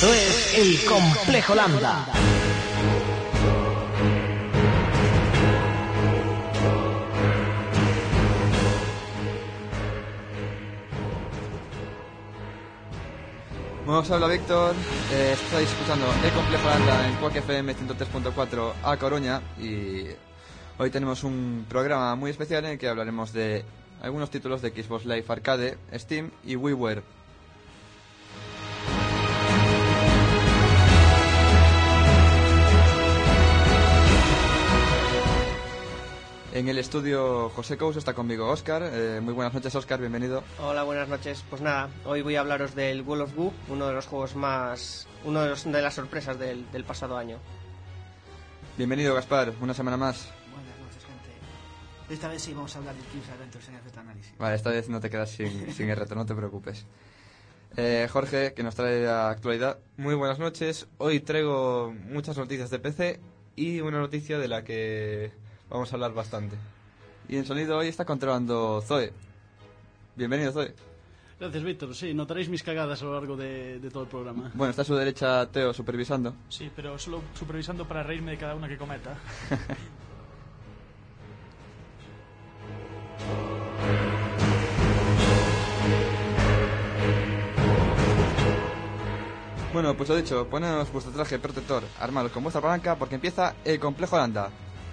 Esto es el Complejo Lambda. Bueno, os habla Víctor, estáis escuchando El Complejo Lambda en Quack FM 103.4 a Coruña y hoy tenemos un programa muy especial en el que hablaremos de algunos títulos de Xbox Live Arcade, Steam y WiiWare. En el estudio José Cous, está conmigo Óscar. Muy buenas noches, Óscar, bienvenido. Hola, buenas noches. Pues nada, hoy voy a hablaros del World of Goo, uno de los juegos más... de las sorpresas del pasado año. Bienvenido, Gaspar, una semana más. Buenas noches, gente. Esta vez sí vamos a hablar de Kills Adventures en este análisis. Vale, esta vez no te quedas sin el reto, no te preocupes. Jorge, que nos trae la actualidad. Muy buenas noches. Hoy traigo muchas noticias de PC y una noticia de la que vamos a hablar bastante. Y en sonido hoy está controlando Zoe. Bienvenido, Zoe. Gracias, Víctor. Sí, notaréis mis cagadas a lo largo de todo el programa. Bueno, está a su derecha Teo supervisando. Sí, pero solo supervisando para reírme de cada una que cometa. Bueno, pues lo dicho, poneos vuestro traje protector, armados con vuestra palanca, porque empieza el Complejo Lambda.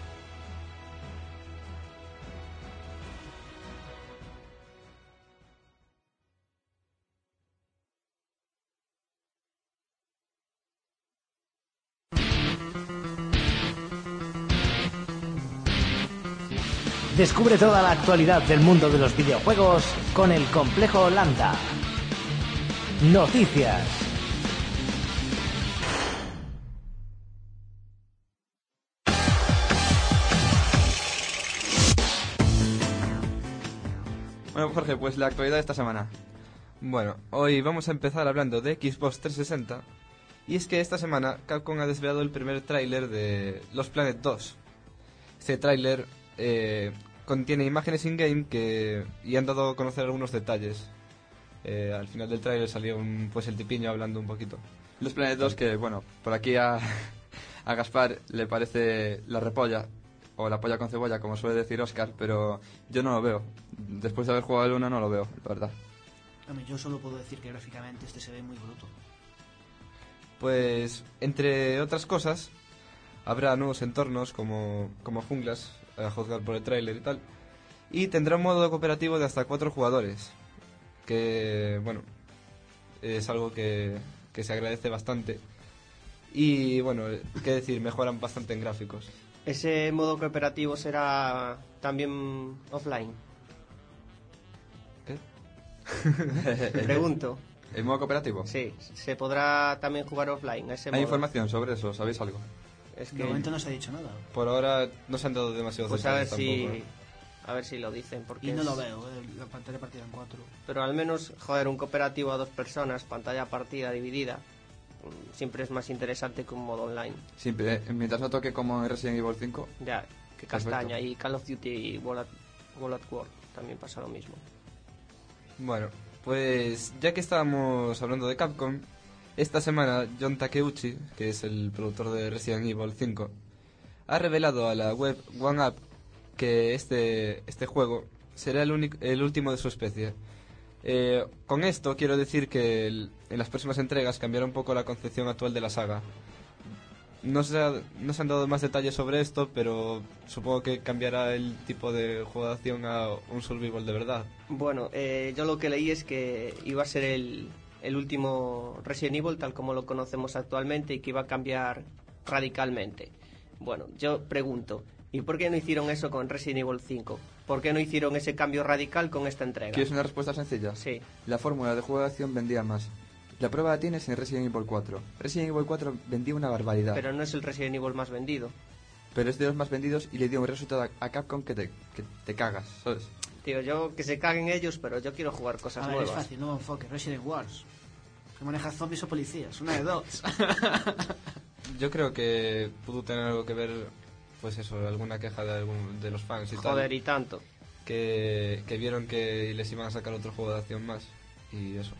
Descubre toda la actualidad del mundo de los videojuegos con el Complejo Lambda. Noticias. Bueno, Jorge, pues la actualidad de esta semana. Bueno, hoy vamos a empezar hablando de Xbox 360. Y es que esta semana Capcom ha desvelado el primer tráiler de Lost Planet 2. Este tráiler contiene imágenes in-game y han dado a conocer algunos detalles. Al final del tráiler salió el tipiño hablando un poquito. Lost Planet 2, que bueno, por aquí a Gaspar le parece la repolla, o la polla con cebolla, como suele decir Óscar, pero yo no lo veo. Después de haber jugado el 1 no lo veo, la verdad. Yo solo puedo decir que gráficamente este se ve muy bruto. Pues, entre otras cosas, habrá nuevos entornos como junglas, a juzgar por el tráiler y tal. Y tendrá un modo cooperativo de hasta 4 jugadores. Que, bueno, es algo que se agradece bastante. Y, bueno, qué decir, mejoran bastante en gráficos. ¿Ese modo cooperativo será también offline? ¿Qué? Pregunto. ¿El modo cooperativo? Sí, ¿se podrá también jugar offline a ese modo? ¿Hay información sobre eso? ¿Sabéis algo? Es que De momento no se ha dicho nada. Por ahora no se han dado demasiados pues detalles tampoco. a ver si lo dicen, porque Y no lo veo, la pantalla partida en 4. Pero al menos, joder, un cooperativo a 2 personas, pantalla partida dividida, siempre es más interesante que un modo online. Siempre, mientras no toque como en Resident Evil 5. Ya, que castaña. Y Call of Duty y World at War también pasa lo mismo. Bueno, pues ya que estábamos hablando de Capcom, esta semana John Takeuchi, que es el productor de Resident Evil 5, ha revelado a la web OneUp que este juego será el último de su especie. Con esto quiero decir que en las próximas entregas cambiará un poco la concepción actual de la saga. No se han dado más detalles sobre esto, pero supongo que cambiará el tipo de jugación a un survival de verdad. Bueno, yo lo que leí es que iba a ser el último Resident Evil tal como lo conocemos actualmente y que iba a cambiar radicalmente. Bueno, yo pregunto, ¿y por qué no hicieron eso con Resident Evil 5? ¿Por qué no hicieron ese cambio radical con esta entrega? ¿Quieres una respuesta sencilla? Sí. La fórmula de juego de acción vendía más. La prueba la tienes en Resident Evil 4. Resident Evil 4 vendía una barbaridad. Pero no es el Resident Evil más vendido. Pero es de los más vendidos y le dio un resultado a Capcom que te cagas, ¿sabes? Tío, yo que se caguen ellos, pero yo quiero jugar cosas A ver, nuevas. es fácil, nuevo enfoque. Resident Wars. Se maneja zombies o policías, una de dos. Yo creo que pudo tener algo que ver, pues eso, alguna queja de los fans y Joder, tal. y tanto. Que vieron que les iban a sacar otro juego de acción más y eso.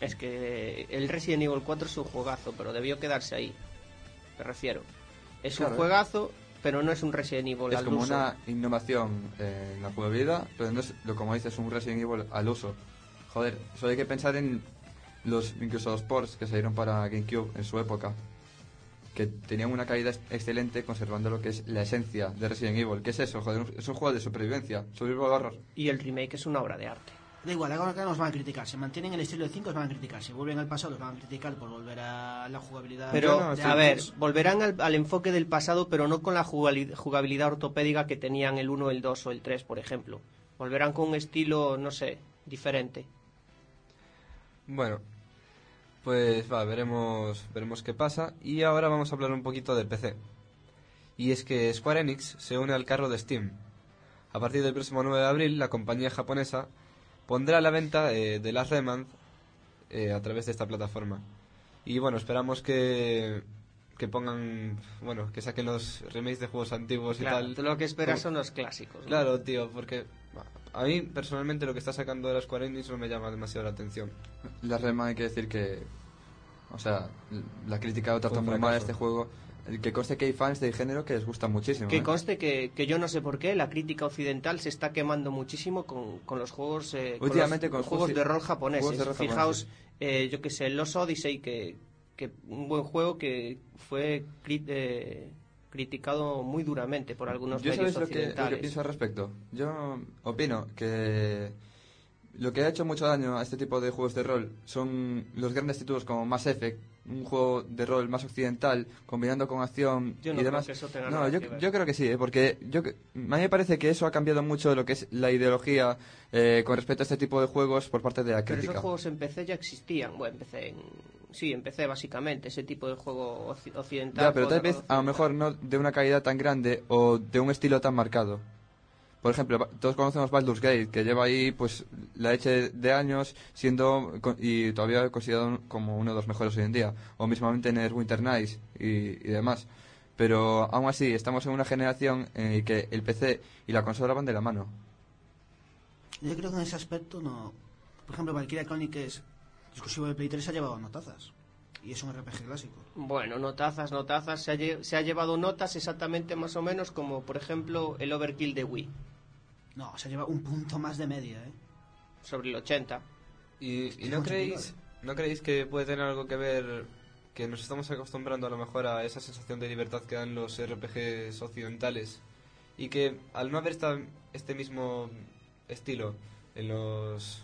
Es que el Resident Evil 4 es un juegazo, pero debió quedarse ahí. Me refiero. Es un juegazo, pero no es un Resident Evil es al como uso. una innovación en la jugabilidad, pero no es, como dices, un Resident Evil al uso. Joder, solo hay que pensar en incluso los ports que salieron para GameCube en su época, que tenían una calidad excelente conservando lo que es la esencia de Resident Evil. ¿Qué es eso? Joder, es un juego de supervivencia, survival horror. Y el remake es una obra de arte. Da igual, ahora nos van a criticar. Si mantienen el estilo de 5, os van a criticar. Si vuelven al pasado, los van a criticar por volver a la jugabilidad. Pero, de a ver, antes. volverán al enfoque del pasado, pero no con la jugabilidad ortopédica que tenían el 1, el 2 o el 3, por ejemplo. Volverán con un estilo, no sé, diferente. Bueno, pues veremos qué pasa. Y ahora vamos a hablar un poquito de PC. Y es que Square Enix se une al carro de Steam. A partir del próximo 9 de abril, la compañía japonesa pondrá a la venta The Last Remnant a través de esta plataforma. Y bueno, esperamos que pongan, bueno, que saquen los remakes de juegos antiguos Claro, y tal. tú lo que esperas son los clásicos, ¿no? Claro, tío, porque a mí personalmente lo que está sacando de la Square Enix no me llama demasiado la atención. La rema hay que decir que, o sea, la crítica trata Fue un muy mal a fracaso. este juego. Que conste que hay fans del género que les gusta muchísimo. Que conste que yo no sé por qué la crítica occidental se está quemando muchísimo con los juegos Últimamente con los con juegos de rol japoneses. juegos de rol Fijaos, yo que sé, Lost Odyssey, que un buen juego que fue criticado muy duramente por algunos Yo medios sabes lo que occidentales. pienso al respecto. Yo opino que lo que ha hecho mucho daño a este tipo de juegos de rol son los grandes títulos como Mass Effect, un juego de rol más occidental, combinando con acción Yo no y creo demás. que eso tenga No, nada yo, que ver. yo creo que sí, porque a mí me parece que eso ha cambiado mucho lo que es la ideología con respecto a este tipo de juegos por parte de la Pero crítica. esos juegos en PC ya existían. Bueno, en PC básicamente, ese tipo de juego occidental. Ya, pero juego tal de vez rol a lo occidental. mejor no de una calidad tan grande o de un estilo tan marcado. Por ejemplo, todos conocemos Baldur's Gate, que lleva ahí pues la leche de años y todavía considerado como uno de los mejores hoy en día. O mismamente en el Winter Nights y demás. Pero aún así, estamos en una generación en la que el PC y la consola van de la mano. Yo creo que en ese aspecto no. Por ejemplo, Valkyria Chronicles, exclusivo de Play 3, ha llevado notazas. Y es un RPG clásico. Bueno, notazas. Se ha llevado notas exactamente más o menos como, por ejemplo, el Overkill de Wii. No, se lleva un punto más de media, ¿eh? Sobre el 80. ¿Y no creéis que puede tener algo que ver que nos estamos acostumbrando a lo mejor a esa sensación de libertad que dan los RPGs occidentales y que al no haber este mismo estilo en los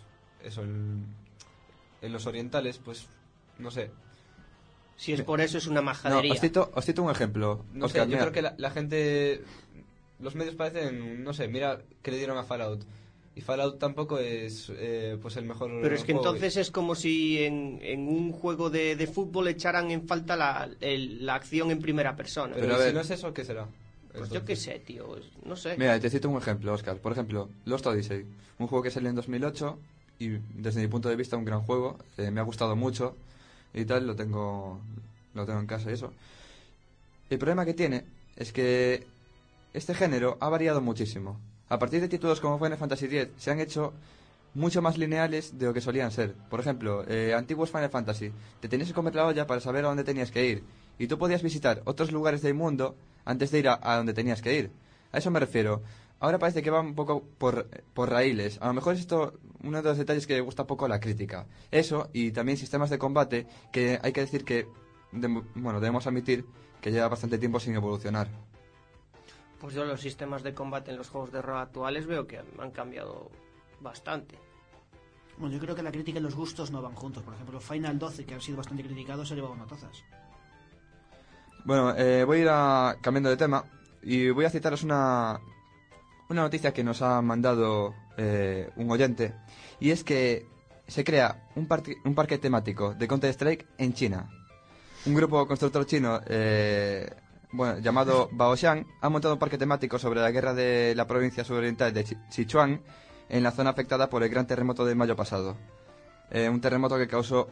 orientales, pues no sé. Si es por eso, es una No, majadería. os cito un ejemplo. No Oscar, sé, yo mira. creo que la gente, los medios parecen, no sé, mira que le dieron a Fallout. Y Fallout tampoco es pues el mejor Pero es que juego. entonces es como si en un juego de fútbol echaran en falta la acción en primera persona. Pero a si ver. no es eso, ¿qué será? Pues yo qué sé, tío. No sé. Mira, te cito un ejemplo, Oscar. Por ejemplo, Lost Odyssey, un juego que salió en 2008 y desde mi punto de vista un gran juego. Me ha gustado mucho y tal, lo tengo en casa y eso. El problema que tiene es que este género ha variado muchísimo. A partir de títulos como Final Fantasy X se han hecho mucho más lineales de lo que solían ser. Por ejemplo, antiguos Final Fantasy, te tenías que comer la olla para saber a dónde tenías que ir. Y tú podías visitar otros lugares del mundo antes de ir a donde tenías que ir. A eso me refiero. Ahora parece que va un poco por raíles. A lo mejor es esto uno de los detalles que gusta poco a la crítica. Eso, y también sistemas de combate que hay que decir que, debemos admitir que lleva bastante tiempo sin evolucionar. Pues yo los sistemas de combate en los juegos de rol actuales veo que han cambiado bastante. Bueno, yo creo que la crítica y los gustos no van juntos. Por ejemplo, Final 12, que ha sido bastante criticado, se ha llevado notazas. Bueno, voy a ir cambiando de tema y voy a citaros una noticia que nos ha mandado un oyente, y es que se crea un parque temático de Counter-Strike en China. Un grupo constructor chino llamado Baoxiang ha montado un parque temático sobre la guerra de la provincia suroriental de Sichuan en la zona afectada por el gran terremoto de mayo pasado. Un terremoto que causó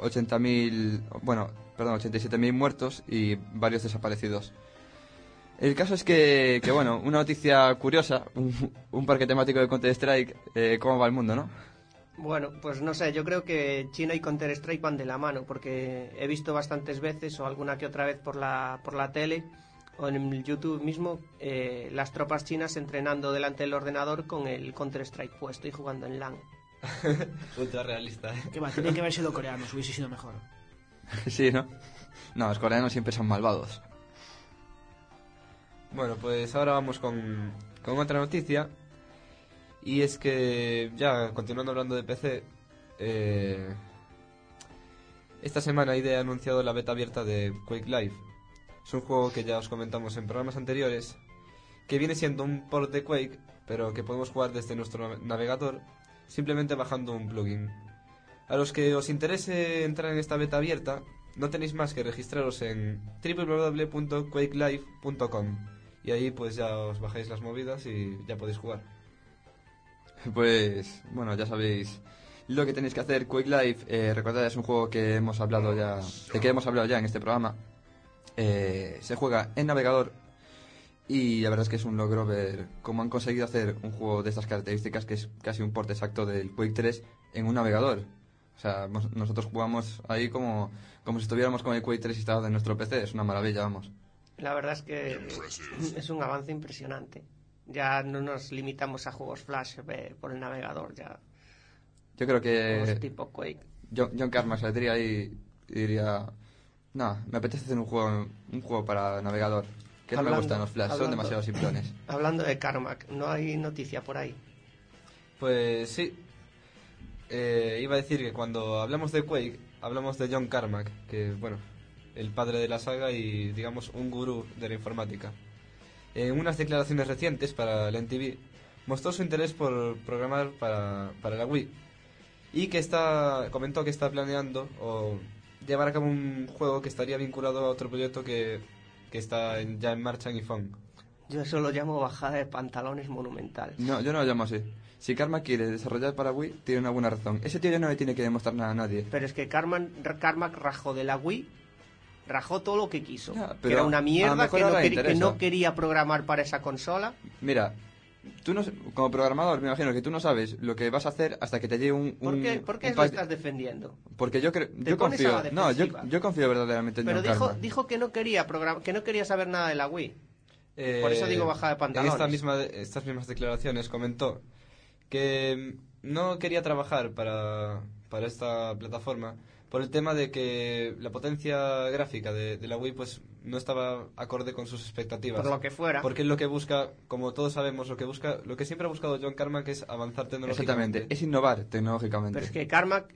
87.000 muertos y varios desaparecidos. El caso es que una noticia curiosa, un parque temático de Counter-Strike, ¿cómo va el mundo, no? Bueno, pues no sé, yo creo que China y Counter-Strike van de la mano, porque he visto bastantes veces, o alguna que otra vez por la tele, o en el YouTube mismo, las tropas chinas entrenando delante del ordenador con el Counter-Strike puesto y jugando en LAN. Ultra realista, ¿eh? Que va, tenía que haber sido coreanos, hubiese sido mejor. Sí, ¿no? No, los coreanos siempre son malvados. Bueno, pues ahora vamos con otra noticia. Y es que, ya continuando hablando de PC, esta semana ID ha anunciado la beta abierta de Quake Live. Es un juego que ya os comentamos en programas anteriores, que viene siendo un port de Quake, pero que podemos jugar desde nuestro navegador, simplemente bajando un plugin. A los que os interese entrar en esta beta abierta, no tenéis más que registraros en www.quakelive.com y ahí pues ya os bajáis las movidas y ya podéis jugar. Pues, bueno, ya sabéis lo que tenéis que hacer. Quake Live, recordad, es un juego que hemos hablado ya, de que hemos hablado ya en este programa. Se juega en navegador y la verdad es que es un logro ver cómo han conseguido hacer un juego de estas características, que es casi un port exacto del Quake 3 en un navegador. O sea, nosotros jugamos ahí como si estuviéramos con el Quake 3 instalado en nuestro PC. Es una maravilla, vamos. La verdad es que es un avance impresionante. Ya no nos limitamos a juegos Flash por el navegador, ya. Yo creo que Juegos tipo Quake. John Carmack saldría ahí y diría: no, me apetece hacer un juego para navegador, que no me gustan los Flash, son demasiado simplones. Hablando de Carmack, ¿no hay noticia por ahí? Pues sí. Iba a decir que cuando hablamos de Quake, hablamos de John Carmack, que, bueno, el padre de la saga y, digamos, un gurú de la informática. En unas declaraciones recientes para la NTV, mostró su interés por programar para la Wii y que comentó que está planeando o llevar a cabo un juego que estaría vinculado a otro proyecto que está ya en marcha en iPhone. Yo eso lo llamo bajada de pantalones monumental. No, yo no lo llamo así. Si Carmack quiere desarrollar para Wii, tiene una buena razón. Ese tío ya no le tiene que demostrar nada a nadie. Pero es que Carmack rajó de la Wii, rajó todo lo que quiso. Ya, que era una a lo mierda, mejor que no quería programar para esa consola. Mira, tú no, como programador me imagino que tú no sabes lo que vas a hacer hasta que te llegue un ¿Por qué lo estás defendiendo? Porque yo pones a confío. la No, defensiva. yo confío verdaderamente en Pero John Carmack. dijo que no quería que no quería saber nada de la Wii. Por eso digo bajada de pantalones. En estas mismas declaraciones comentó que no quería trabajar para esta plataforma por el tema de que la potencia gráfica de la Wii pues no estaba acorde con sus expectativas. Por lo que fuera. Porque es lo que busca, como todos sabemos, lo que siempre ha buscado John Carmack es avanzar tecnológicamente. Exactamente, es innovar tecnológicamente. Pero es que Carmack...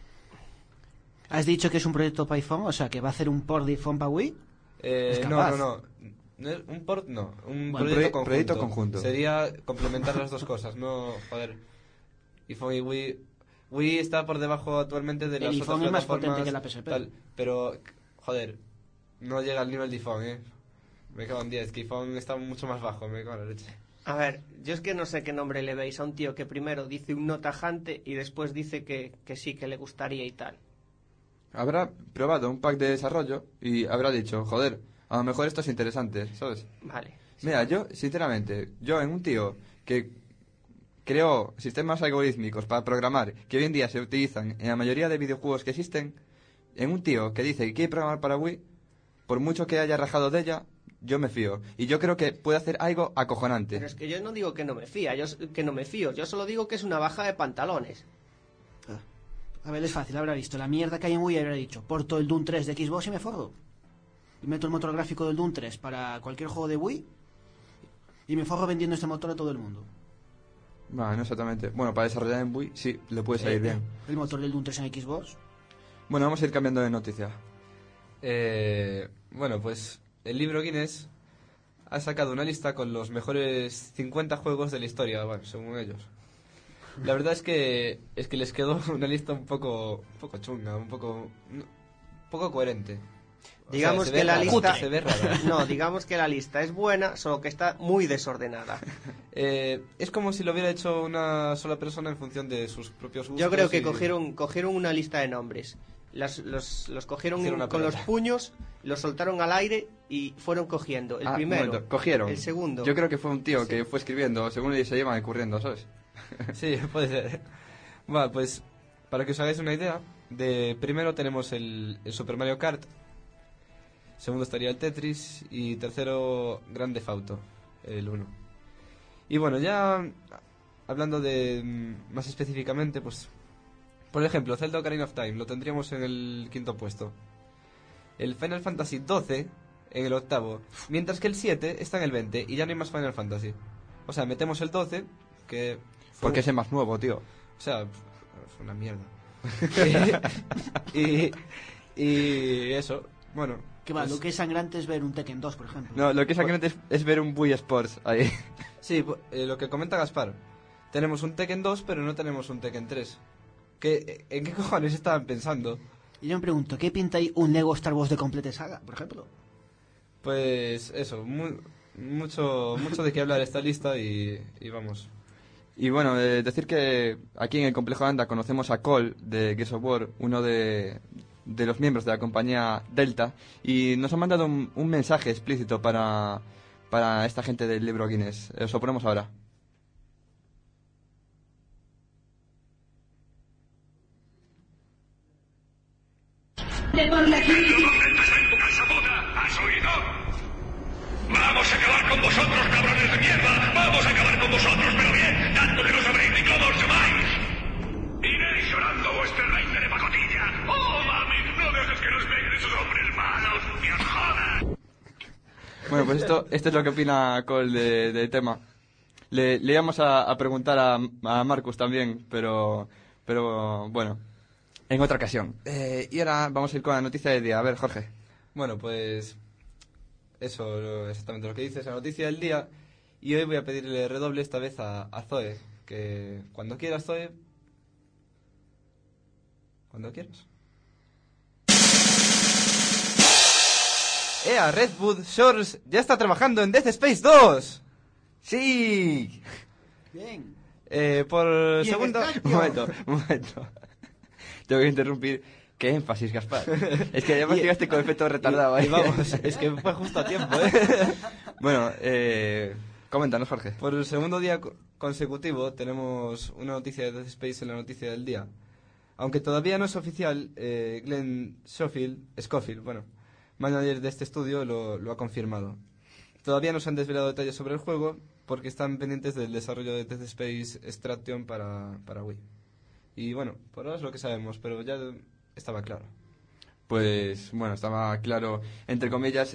¿Has dicho que es un proyecto para iPhone? O sea, que va a hacer un port de iPhone para Wii. No, un port no, un Bueno, proyecto conjunto. Sería complementar las dos cosas, no, joder, iPhone y Wii está por debajo actualmente de las El otras iPhone es más plataformas, potente que la PSP. tal, pero, joder, no llega al nivel de iPhone, me cago en 10, que iPhone está mucho más bajo, me cago en la leche. A ver, yo es que no sé qué nombre le veis a un tío que primero dice un no tajante y después dice que sí, que le gustaría y tal. Habrá probado un pack de desarrollo y habrá dicho: joder, a lo mejor esto es interesante, ¿sabes? Vale. Mira, yo, sinceramente, en un tío que creó sistemas algorítmicos para programar que hoy en día se utilizan en la mayoría de videojuegos que existen, en un tío que dice que quiere programar para Wii, por mucho que haya rajado de ella, yo me fío. Y yo creo que puede hacer algo acojonante. Pero es que yo no digo que no me fío, yo solo digo que es una baja de pantalones. A ver, es fácil, habrá visto la mierda que hay en Wii y habrá dicho: porto el Doom 3 de Xbox y me forro. Y meto el motor gráfico del Doom 3 para cualquier juego de Wii y me forro vendiendo este motor a todo el mundo. Bueno, exactamente. Bueno, para desarrollar en Wii, sí, le puede salir bien. El motor del Doom 3 en Xbox. Bueno, vamos a ir cambiando de noticia. Bueno, pues el libro Guinness ha sacado una lista con los mejores 50 juegos de la historia, bueno, según ellos. La verdad es que les quedó una lista un poco chunga, un poco coherente. O Digamos sea, que la lista se ve rara. No, digamos que la lista es buena, solo que está muy desordenada. Es como si lo hubiera hecho una sola persona en función de sus propios gustos. Yo creo que y- cogieron una lista de nombres. Los cogieron Hicieron una con los pelota. puños, los soltaron al aire y fueron cogiendo. El primero, un momento, cogieron. el segundo. Yo creo que fue un tío que fue escribiendo según se iban ocurriendo, ¿sabes? Sí, puede ser. Va, pues, para que os hagáis una idea, de primero tenemos el Super Mario Kart, segundo estaría el Tetris y tercero Grand Theft Auto, el 1. Y bueno, ya hablando de más específicamente, pues, por ejemplo, Zelda Ocarina of Time lo tendríamos en el 5º puesto. El Final Fantasy XII en el 8º, mientras que el 7 está en el 20 y ya no hay más Final Fantasy. O sea, metemos el 12, que... Porque es el más nuevo, tío. O sea, es una mierda. y eso, bueno. Que va, pues, lo que es sangrante es ver un Tekken 2, por ejemplo. No, lo que es sangrante es ver un Wii Sports ahí. Sí, lo que comenta Gaspar. Tenemos un Tekken 2, pero no tenemos un Tekken 3. ¿En qué cojones estaban pensando? Y yo me pregunto, ¿qué pinta ahí un Lego Star Wars de Complete Saga, por ejemplo? Pues eso, mucho de qué hablar esta lista y vamos. Y bueno, decir que aquí en el Complejo Landa conocemos a Cole de Gears of War, uno de los miembros de la compañía Delta, y nos han mandado un mensaje explícito para esta gente del libro Guinness. Os lo ponemos ahora. ¿Has oído? ¡Vamos a acabar con vosotros, cabrones de mierda! ¡Vamos a acabar con vosotros, pero bien! ¡Tanto que no sabréis ni cómo os llamáis! ¡Iréis llorando vuestra reina de pacotilla! ¡Oh, mami! ¡No dejes que nos peguen esos hombres malos! ¡Me os jodan! Bueno, pues esto es lo que opina Cole del tema. Le íbamos a preguntar a Marcus también, pero bueno, en otra ocasión. Y ahora vamos a ir con la noticia del día. A ver, Jorge. Bueno, pues eso, exactamente lo que dices, la noticia del día. Y hoy voy a pedirle redoble esta vez a Zoe, que cuando quieras, Zoe. Cuando quieras. Redwood Shores ya está trabajando en Death Space 2. ¡Sí! Bien. Por Y segundo... Un momento. Tengo que interrumpir. ¡Qué énfasis, Gaspar! Es que además llegaste con efecto retardado ahí. Y vamos, es que fue justo a tiempo, Bueno, coméntanos, Jorge. Por el segundo día consecutivo tenemos una noticia de Death Space en la noticia del día. Aunque todavía no es oficial, Glenn Schofield, manager de este estudio, lo ha confirmado. Todavía no se han desvelado detalles sobre el juego porque están pendientes del desarrollo de Death Space Extraction para Wii. Y bueno, por ahora es lo que sabemos, pero ya estaba claro. Pues bueno, estaba claro, entre comillas,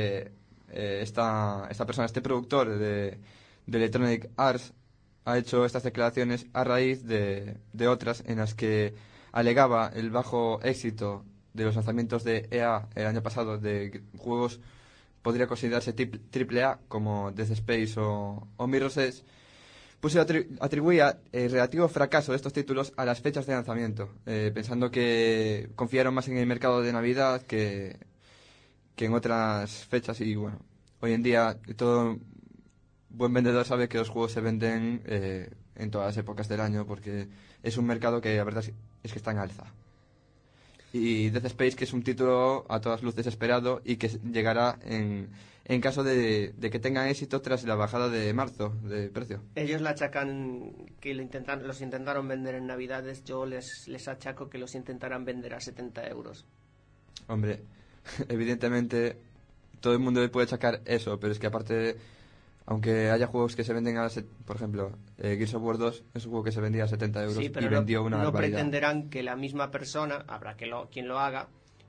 esta persona, este productor de Electronic Arts, ha hecho estas declaraciones a raíz de otras en las que alegaba el bajo éxito de los lanzamientos de EA el año pasado de juegos podría considerarse triple A como Death Space o Mirror's Edge. Pues atribuía el relativo fracaso de estos títulos a las fechas de lanzamiento, pensando que confiaron más en el mercado de Navidad que en otras fechas. Y bueno, hoy en día todo buen vendedor sabe que los juegos se venden en todas las épocas del año porque es un mercado que la verdad es que está en alza. Y Death Space, que es un título a todas luces esperado y que llegará en caso de que tengan éxito tras la bajada de marzo de precio. Ellos le achacan que los intentaron vender en Navidades. Yo les achaco que los intentarán vender a 70 euros. Hombre, evidentemente todo el mundo le puede achacar eso, pero es que aparte, aunque haya juegos que se venden por ejemplo, Gears of War 2 es un juego que se vendía a 70 euros sí, pero y vendió una no barbaridad. pretenderán que la misma persona, habrá quien lo haga,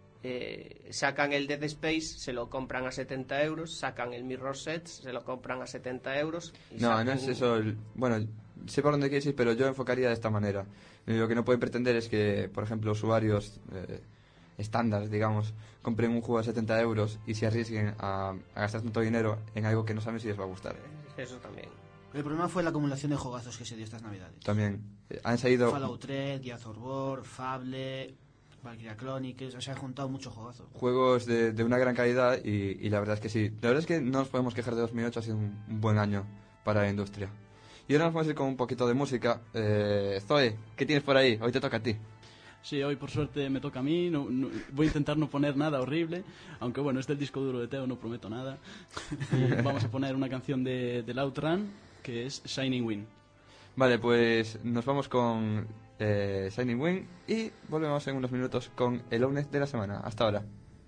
sacan el Dead Space, se lo compran a 70 euros, sacan el Mirror's Edge, se lo compran a 70 euros. No es eso. Bueno, sé por dónde quieres ir, pero yo enfocaría de esta manera. Lo que no pueden pretender es que, por ejemplo, usuarios estándar, digamos, compren un juego a 70 euros y se arriesguen a gastar tanto dinero en algo que no saben si les va a gustar. Eso también. El problema fue la acumulación de jugazos que se dio estas navidades. También han salido Fallout 3, Gears of War, Fable, Valkyria Chronicles, se han juntado muchos jugazos. Juegos de una gran calidad y la verdad es que sí. La verdad es que no nos podemos quejar de 2008, ha sido un buen año para la industria. Y ahora nos vamos a ir con un poquito de música. Zoe, ¿qué tienes por ahí? Hoy te toca a ti. Sí, hoy por suerte me toca a mí, voy a intentar no poner nada horrible, aunque bueno, es del disco duro de Teo, no prometo nada. Y vamos a poner una canción del Outrun, que es Shining Wind. Vale, pues nos vamos con Shining Wing, y volvemos en unos minutos con el Owned de la semana. Hasta ahora.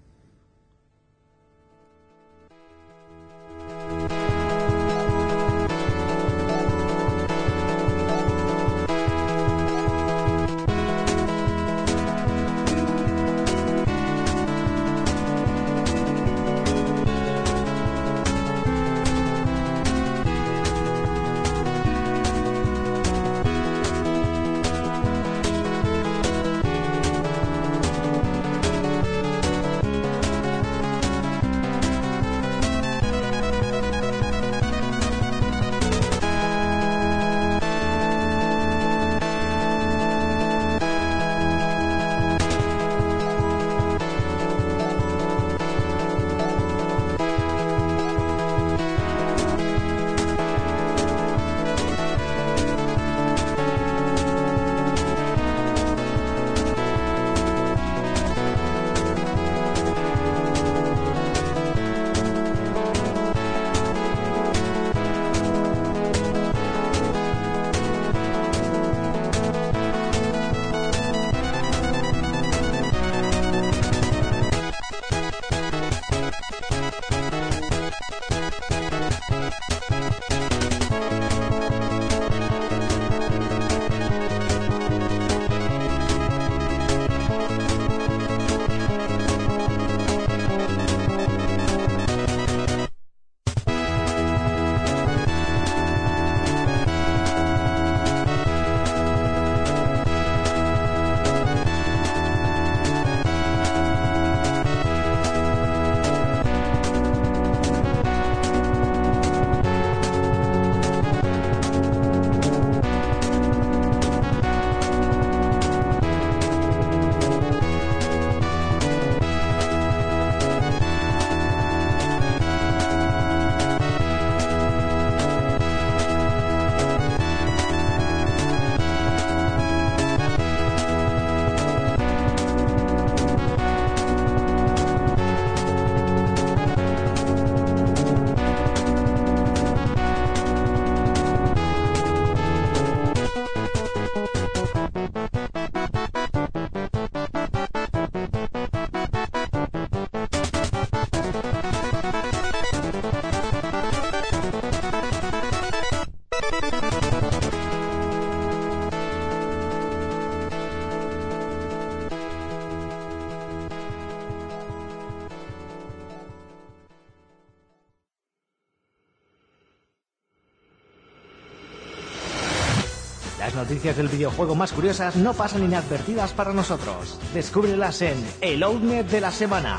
Las noticias del videojuego más curiosas no pasan inadvertidas para nosotros. Descúbrelas en el Owned de la semana.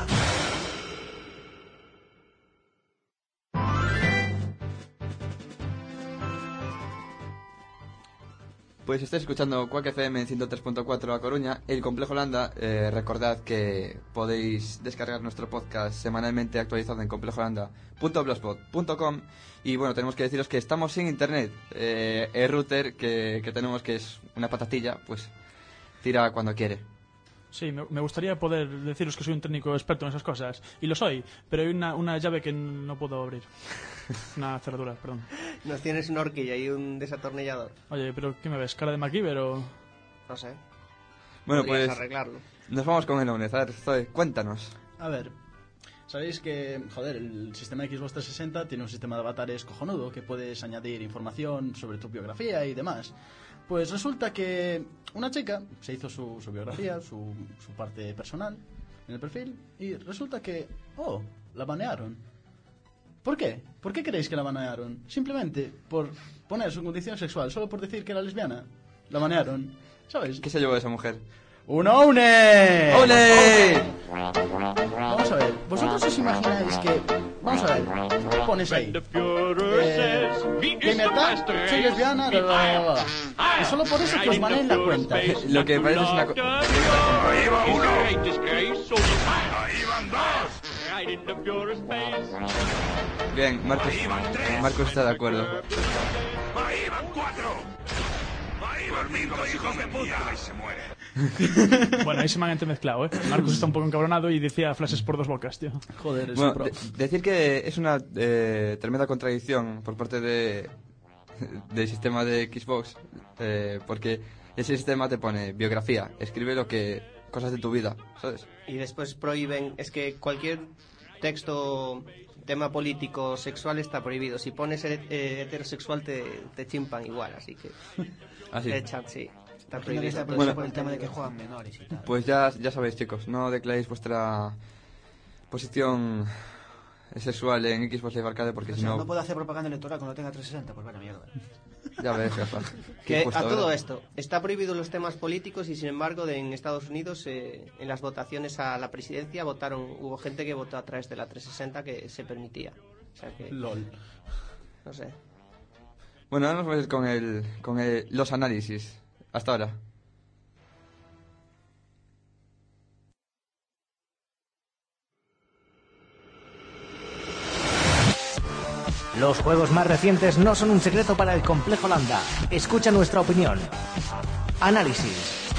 Pues estáis escuchando Quack FM en 103.4 a Coruña, El Complejo Landa. Recordad que podéis descargar nuestro podcast semanalmente actualizado en complejolanda.blogspot.com. Y bueno, tenemos que deciros que estamos sin internet. El router que tenemos, que es una patatilla, pues tira cuando quiere. Sí, me gustaría poder deciros que soy un técnico experto en esas cosas. Y lo soy, pero hay una llave que no puedo abrir. Una cerradura, perdón. Nos tienes una horquilla y un desatornillador. Oye, pero ¿qué me ves? ¿Cara de MacGyver o...? No sé. Bueno, Podrías pues arreglarlo. nos vamos con el Owned. A ver, Zoe, cuéntanos. A ver, sabéis que, joder, el sistema Xbox 360 tiene un sistema de avatares cojonudo que puedes añadir información sobre tu biografía y demás. Pues resulta que una chica se hizo su biografía, su parte personal en el perfil, y resulta que, la banearon. ¿Por qué? ¿Por qué creéis que la banearon? Simplemente por poner su condición sexual, solo por decir que era lesbiana. La banearon, ¿sabes? ¿Qué se llevó de esa mujer? ¡Un Owned! ¡Ole! Vamos a ver, vosotros os imagináis que... Vamos a ver, pones ahí. Gamertag, soy lesbiana, bla, bla, bla, bla. Y solo por eso que os baneen la cuenta. Lo que parece es una... Ahí va uno. Ahí van dos. Bien, Marcos está de acuerdo. Ahí van cuatro. Ahí van cinco hijos de puta. Y se muere. Bueno, ahí se me han entremezclado, ¿eh? Marcos está un poco encabronado y decía frases por dos bocas, tío. Joder, es Bueno, un pro. decir que es una tremenda contradicción por parte del sistema de Xbox, porque ese sistema te pone biografía, escribe cosas de tu vida, ¿sabes? Y después prohíben, es que cualquier texto, tema político, sexual está prohibido. Si pones heterosexual te chimpan igual, así que Así. te echan, sí. Está Imagino que prohibido. está todo por, ese por el tema de que contenido. juegan menores y tal. Pues ya sabéis, chicos, no declaréis vuestra posición sexual en Xbox Live Arcade porque O si sea, no... no puedo hacer propaganda electoral cuando tenga 360, pues vaya mierda. Ya ves, Gaspar. Qué Que injusto, a todo ¿verdad? esto, está prohibido los temas políticos y sin embargo en Estados Unidos en las votaciones a la presidencia hubo gente que votó a través de la 360 que se permitía. O sea que, LOL. no sé. Bueno, ahora nos vamos a ir con los análisis. Hasta ahora. Los juegos más recientes no son un secreto para el Complejo Landa. Escucha nuestra opinión. Análisis.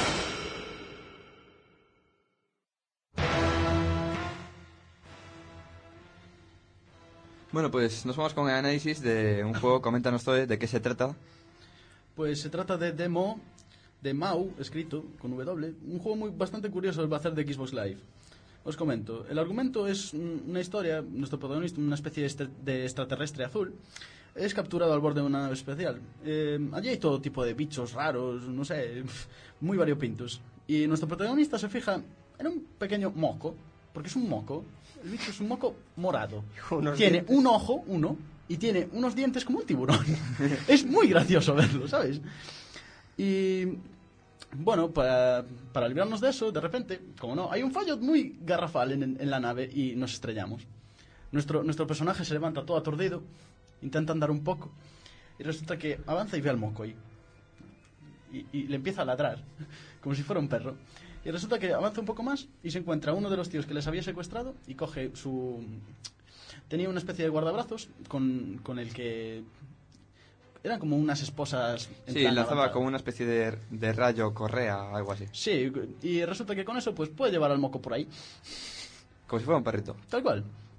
Bueno, pues nos vamos con el análisis de un juego. Coméntanos todo de qué se trata. Pues se trata de Mau, escrito con W, un juego bastante curioso el hacer de Xbox Live. Os comento, el argumento es una historia, nuestro protagonista, una especie de extraterrestre azul, es capturado al borde de una nave espacial. Allí hay todo tipo de bichos raros, no sé, muy variopintos. Y nuestro protagonista se fija en un pequeño moco, porque es un moco, el bicho es un moco morado. Tiene un ojo, y tiene unos dientes como un tiburón. Es muy gracioso verlo, ¿sabes? Y bueno, para librarnos de eso, de repente, como no, hay un fallo muy garrafal en la nave y nos estrellamos. Nuestro personaje se levanta todo aturdido, intenta andar un poco y resulta que avanza y ve al moco ahí. Y le empieza a ladrar, como si fuera un perro. Y resulta que avanza un poco más y se encuentra a uno de los tíos que les había secuestrado y coge tenía una especie de guardabrazos con el que eran como unas esposas en Sí, plan lanzaba avanzado. como una especie de rayo correa, algo así. Sí, y resulta que con eso pues puede llevar al moco por ahí, Como si fuera un perrito. tal cual.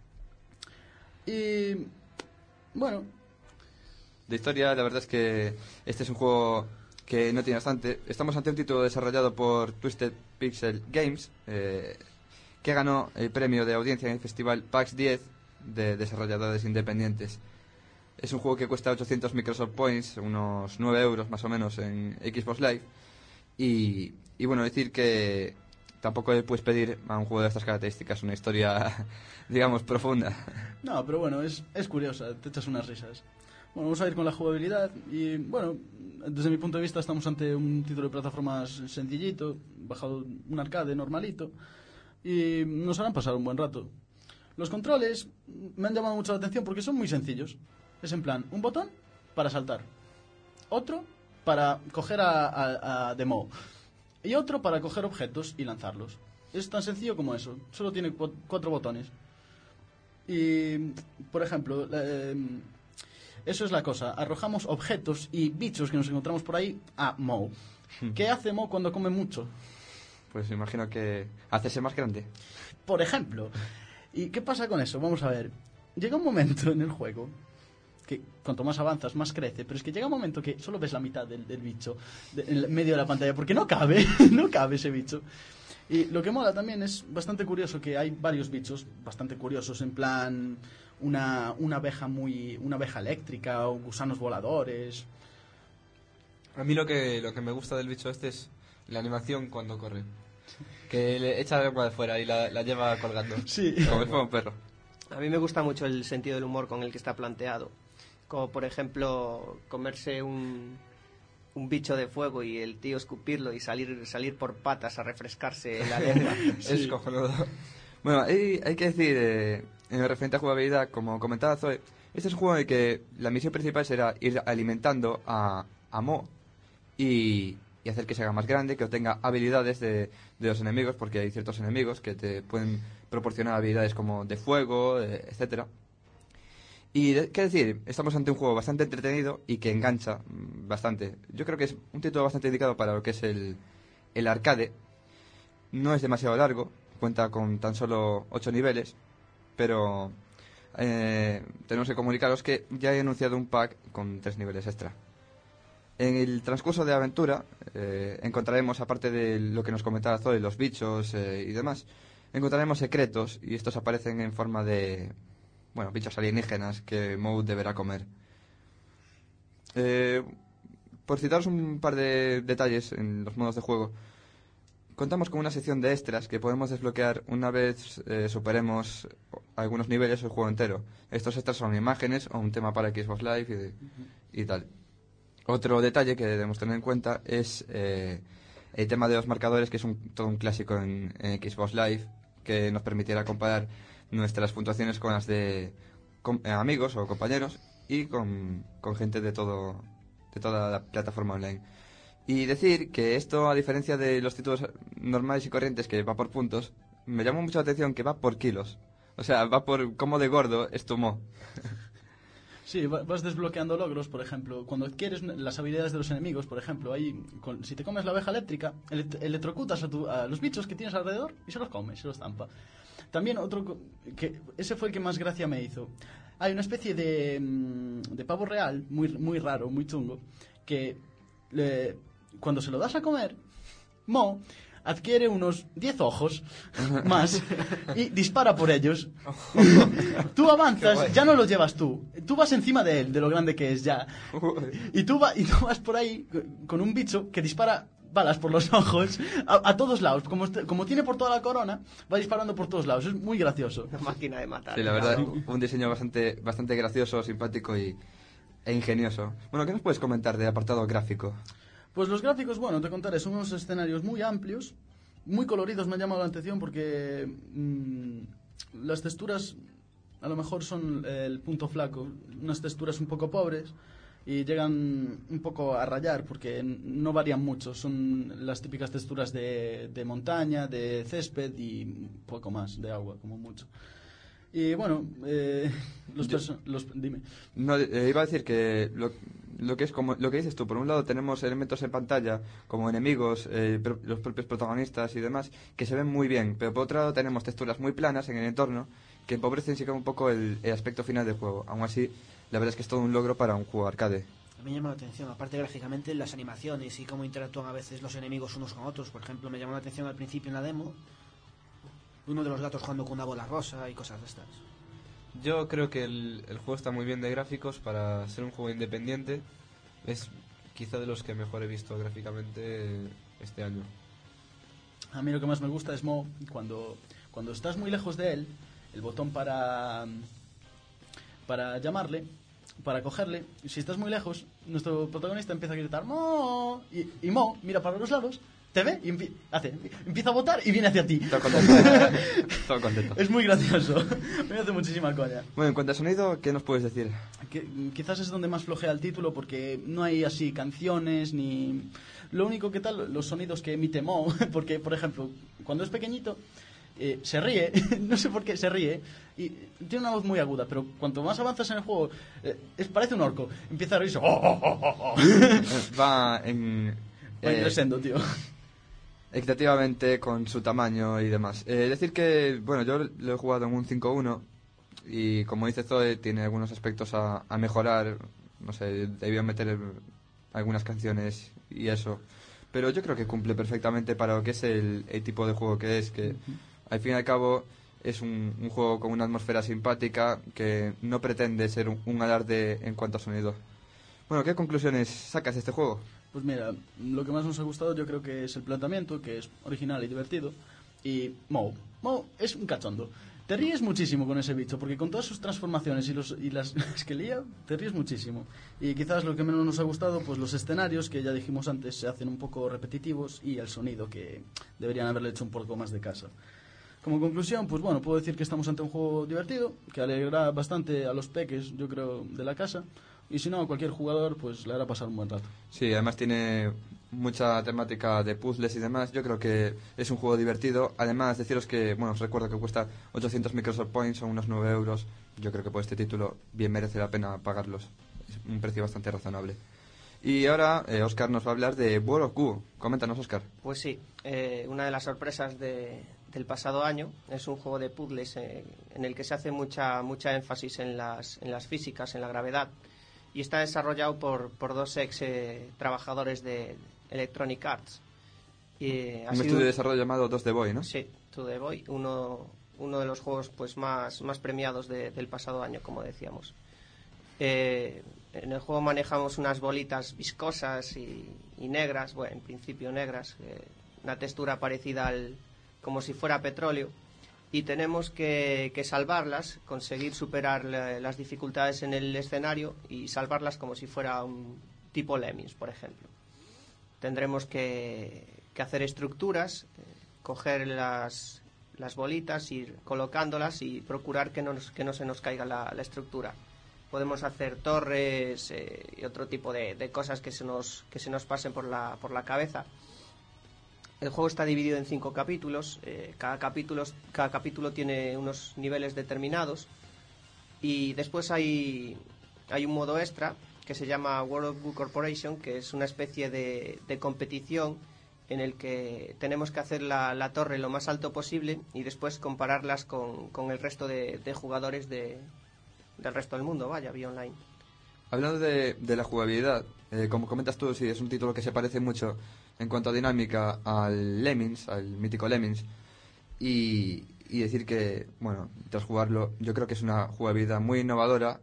Y bueno, De historia, la verdad es que este es un juego que no tiene bastante. Estamos ante un título desarrollado por Twisted Pixel Games, que ganó el premio de audiencia en el festival PAX 10 de desarrolladores independientes. Es un juego que cuesta 800 Microsoft Points, unos 9 euros más o menos en Xbox Live. Y bueno, decir que tampoco le puedes pedir a un juego de estas características una historia, digamos, profunda. no, pero bueno, es curiosa, te echas unas risas. Bueno, vamos a ir con la jugabilidad y bueno, desde mi punto de vista estamos ante un título de plataformas sencillito, bajado un arcade normalito y nos harán pasar un buen rato. Los controles me han llamado mucho la atención porque son muy sencillos. Es en plan, un botón para saltar, otro para coger a Demo y otro para coger objetos y lanzarlos. Es tan sencillo como eso, solo tiene 4 botones. Y, por ejemplo, eso es la cosa, arrojamos objetos y bichos que nos encontramos por ahí a Mo. ¿Qué hace Mo cuando come mucho? Pues imagino que hacerse más grande. Por ejemplo. ¿Y qué pasa con eso? Vamos a ver. Llega un momento en el juego que cuanto más avanzas, más crece, pero es que llega un momento que solo ves la mitad del bicho en medio de la pantalla, porque no cabe, no cabe ese bicho. Y lo que mola también es bastante curioso que hay varios bichos bastante curiosos, en plan una abeja eléctrica o gusanos voladores. A mí lo que me gusta del bicho este es la animación cuando corre. Que le echa la lengua de fuera y la lleva colgando. Sí. Como si fuera un perro. A mí me gusta mucho el sentido del humor con el que está planteado. Como por ejemplo comerse un bicho de fuego y el tío escupirlo y salir por patas a refrescarse la lengua. Es cojonudo. Bueno, hay que decir, en referente a jugabilidad, como comentaba Zoe, este es un juego en el que la misión principal será ir alimentando a Mo y hacer que se haga más grande, que obtenga habilidades de los enemigos, porque hay ciertos enemigos que te pueden proporcionar habilidades como de fuego, etcétera. Y qué decir, estamos ante un juego bastante entretenido y que engancha bastante. Yo creo que es un título bastante indicado para lo que es el arcade. No es demasiado largo, cuenta con tan solo 8 niveles, pero tenemos que comunicaros que ya he anunciado un pack con 3 niveles extra. En el transcurso de la aventura encontraremos, aparte de lo que nos comentaba Zoe, los bichos y demás, encontraremos secretos y estos aparecen en forma de, bueno, bichos alienígenas que Moe deberá comer. Por citaros un par de detalles en los modos de juego, contamos con una sección de extras que podemos desbloquear una vez superemos algunos niveles o el juego entero. Estos extras son imágenes o un tema para Xbox Live y tal. Otro detalle que debemos tener en cuenta es el tema de los marcadores, que es todo un clásico en Xbox Live, que nos permitirá comparar nuestras puntuaciones con las de amigos o compañeros y con gente de toda la plataforma online. Y decir que esto, a diferencia de los títulos normales y corrientes que va por puntos, me llama mucho la atención que va por kilos. O sea, va por cómo de gordo es tu Moe. Sí, vas desbloqueando logros, por ejemplo, cuando adquieres las habilidades de los enemigos, por ejemplo, ahí, si te comes la oveja eléctrica, electrocutas a los bichos que tienes alrededor y se los comes, se los zampa. También ese fue el que más gracia me hizo. Hay una especie de pavo real, muy raro, muy chungo, que cuando se lo das a comer, Moe adquiere unos 10 ojos más y dispara por ellos. Tú avanzas, ya no lo llevas tú vas encima de él, de lo grande que es ya. Y tú vas por ahí con un bicho que dispara balas por los ojos a todos lados. Como tiene por toda la corona, va disparando por todos lados. Es muy gracioso. Una máquina de matar. Sí, la verdad, un diseño bastante gracioso, simpático e ingenioso. Bueno, ¿qué nos puedes comentar de apartado gráfico? Pues los gráficos, bueno, te contaré, son unos escenarios muy amplios, muy coloridos, me han llamado la atención porque las texturas a lo mejor son el punto flaco, unas texturas un poco pobres y llegan un poco a rayar porque no varían mucho, son las típicas texturas de montaña, de césped y un poco más de agua, como mucho. Y bueno, dime. No, iba a decir que lo que es como lo que dices tú, por un lado tenemos elementos en pantalla como enemigos, los propios protagonistas y demás, que se ven muy bien, pero por otro lado tenemos texturas muy planas en el entorno que empobrecen un poco el aspecto final del juego. Aún así, la verdad es que es todo un logro para un juego arcade. A mí me llama la atención, aparte gráficamente, las animaciones y cómo interactúan a veces los enemigos unos con otros. Por ejemplo, me llamó la atención al principio en la demo uno de los gatos jugando con una bola rosa y cosas de estas. Yo creo que el juego está muy bien de gráficos para ser un juego independiente. Es quizá de los que mejor he visto gráficamente este año. A mí lo que más me gusta es Moe, cuando estás muy lejos de él, el botón para llamarle, para cogerle, si estás muy lejos, nuestro protagonista empieza a gritar Moe, y Moe mira para los lados, te ve y empieza a botar y viene hacia ti. Todo contento. Es muy gracioso. Me hace muchísima coña. Bueno, en cuanto a sonido, ¿qué nos puedes decir? Quizás es donde más flojea el título porque no hay así canciones ni... Lo único que tal, los sonidos que emite Moe, porque, por ejemplo, cuando es pequeñito, se ríe, no sé por qué se ríe, y tiene una voz muy aguda, pero cuanto más avanzas en el juego, parece un orco. Empieza a reírse. Va creciendo, tío. Equitativamente con su tamaño y demás. Decir que, bueno, yo lo he jugado en un 5.1 y como dice Zoe, tiene algunos aspectos a mejorar. No sé, debió meter algunas canciones y eso. Pero yo creo que cumple perfectamente para lo que es el tipo de juego que es, que al fin y al cabo es un juego con una atmósfera simpática que no pretende ser un alarde en cuanto a sonido. Bueno, ¿qué conclusiones sacas de este juego? Pues mira, lo que más nos ha gustado yo creo que es el planteamiento, que es original y divertido. Y Moe es un cachondo. Te ríes muchísimo con ese bicho, porque con todas sus transformaciones y las que lía, te ríes muchísimo. Y quizás lo que menos nos ha gustado, pues los escenarios, que ya dijimos antes, se hacen un poco repetitivos, y el sonido, que deberían haberle hecho un poco más de caso. Como conclusión, pues bueno, puedo decir que estamos ante un juego divertido, que alegrará bastante a los peques, yo creo, de la casa. Y si no, a cualquier jugador pues le hará pasar un buen rato. Sí, además tiene mucha temática de puzzles y demás. Yo creo que es un juego divertido. Además, deciros que, bueno, os recuerdo que cuesta 800 Microsoft Points, son unos 9 euros. Yo creo que por este título bien merece la pena pagarlos. Es un precio bastante razonable. Y ahora Óscar nos va a hablar de World of Goo. Coméntanos, Óscar. Pues sí, una de las sorpresas del pasado año es un juego de puzzles en el que se hace mucha énfasis en las físicas, en la gravedad. y está desarrollado por dos trabajadores de Electronic Arts. Un estudio de desarrollo llamado 2D Boy, ¿no? Sí, 2D Boy, uno de los juegos pues más premiados del pasado año, como decíamos. En el juego manejamos unas bolitas viscosas y negras, bueno, en principio negras, una textura parecida como si fuera petróleo, y tenemos que salvarlas, conseguir superar las dificultades en el escenario y salvarlas como si fuera un tipo Lemmings, por ejemplo. Tendremos que hacer estructuras, coger las bolitas, ir colocándolas y procurar que no se nos caiga la estructura. Podemos hacer torres y otro tipo de cosas que se nos pasen por la cabeza. El juego está dividido en 5 capítulos. Cada capítulo tiene unos niveles determinados. Y después hay un modo extra que se llama World of Goo Corporation, que es una especie de competición en el que tenemos que hacer la torre lo más alto posible y después compararlas con el resto de jugadores del resto del mundo, vía online. Hablando de la jugabilidad, como comentas tú, sí, es un título que se parece mucho en cuanto a dinámica al Lemmings, al mítico Lemmings, y decir que, bueno, tras jugarlo, yo creo que es una jugabilidad muy innovadora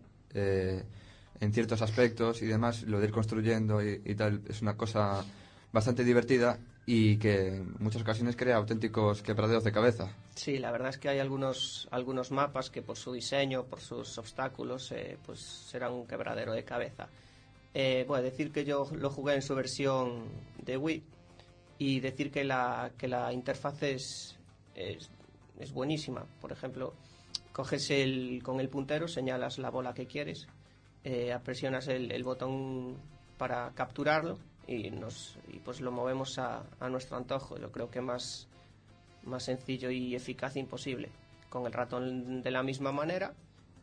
en ciertos aspectos y demás. Lo de ir construyendo y tal es una cosa bastante divertida y que en muchas ocasiones crea auténticos quebraderos de cabeza. Sí, la verdad es que hay algunos mapas que por su diseño, por sus obstáculos, pues serán un quebradero de cabeza. Bueno, decir que yo lo jugué en su versión de Wii y decir que la interfaz es buenísima. Por ejemplo, coges con el puntero, señalas la bola que quieres, presionas el botón para capturarlo y pues lo movemos a nuestro antojo. Yo creo que más sencillo y eficaz imposible. Con el ratón de la misma manera,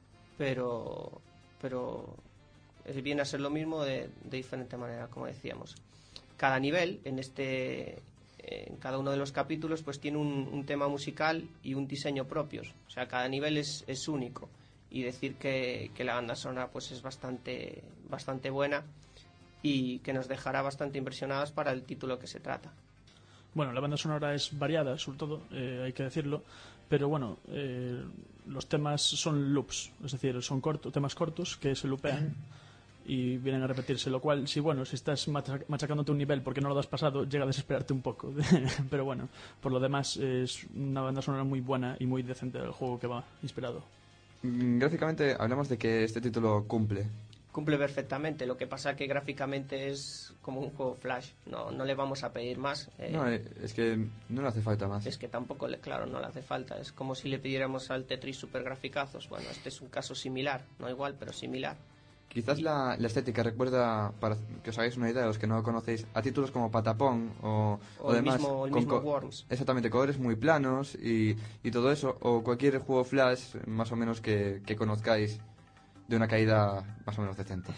pero viene a ser lo mismo de diferente manera, como decíamos. Cada nivel en cada uno de los capítulos pues tiene un tema musical y un diseño propios. O sea, cada nivel es único, y decir que la banda sonora pues es bastante buena y que nos dejará bastante impresionados para el título que se trata. Bueno, la banda sonora es variada, sobre todo, hay que decirlo, pero bueno, los temas son loops, es decir, son temas cortos que se loopean y vienen a repetirse, lo cual, si estás machacándote un nivel porque no lo has pasado, llega a desesperarte un poco. Pero bueno, por lo demás es una banda sonora muy buena y muy decente del juego que va inspirado. Gráficamente hablamos de que este título cumple Perfectamente, lo que pasa que gráficamente es como un juego Flash, no le vamos a pedir más. No, es que no le hace falta más. Es que tampoco, claro, no le hace falta, es como si le pidiéramos al Tetris super graficazos. Bueno, este es un caso similar, no igual, pero similar. Quizás la estética recuerda, para que os hagáis una idea, los que no lo conocéis, a títulos como Patapón o demás. El mismo Worms. Exactamente, colores muy planos y todo eso, o cualquier juego Flash más o menos que conozcáis de una caída más o menos decente.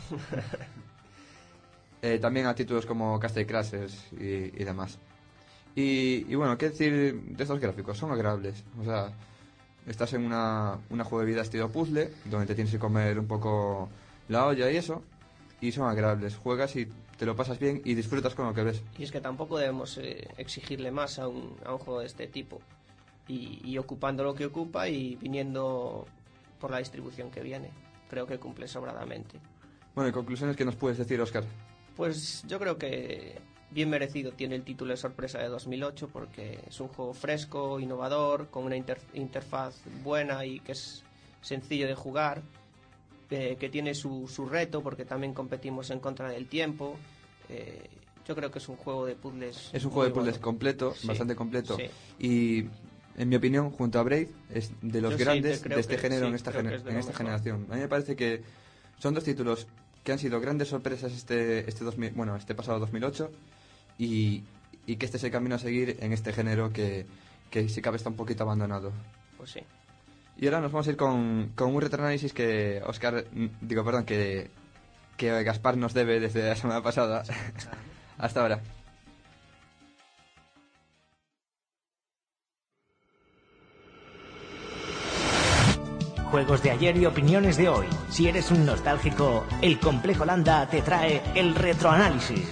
También a títulos como Castle Crashers y demás. Y bueno, qué decir de estos gráficos, son agradables. O sea, estás en una jugabilidad estilo puzzle, donde te tienes que comer un poco la olla y eso, y son agradables. Juegas y te lo pasas bien y disfrutas con lo que ves. Y es que tampoco debemos exigirle más a un juego de este tipo. Y ocupando lo que ocupa y viniendo por la distribución que viene. Creo que cumple sobradamente. Bueno, ¿y conclusiones que nos puedes decir, Óscar? Pues yo creo que bien merecido tiene el título de sorpresa de 2008, porque es un juego fresco, innovador, con una interfaz buena y que es sencillo de jugar, que tiene su reto, porque también competimos en contra del tiempo. Yo creo que es un juego de puzzles. Es un juego de puzzles completo, sí, bastante completo. Sí. Y en mi opinión, junto a Braid, es de los grandes de este género en esta generación. A mí me parece que son dos títulos que han sido grandes sorpresas este pasado 2008 y que este es el camino a seguir en este género que si cabe está un poquito abandonado. Pues sí. Y ahora nos vamos a ir con un retroanálisis que que Gaspar nos debe desde la semana pasada. Hasta ahora. Juegos de ayer y opiniones de hoy. Si eres un nostálgico, el Complejo Landa te trae el retroanálisis.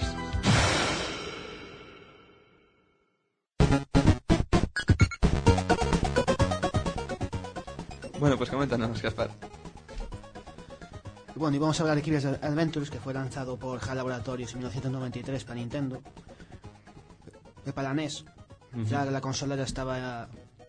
Bueno, pues coméntanos, Gaspar. Bueno, y vamos a hablar de Kirby's Adventures, que fue lanzado por HAL Laboratories en 1993 para Nintendo. Para la NES. Ya la consola ya estaba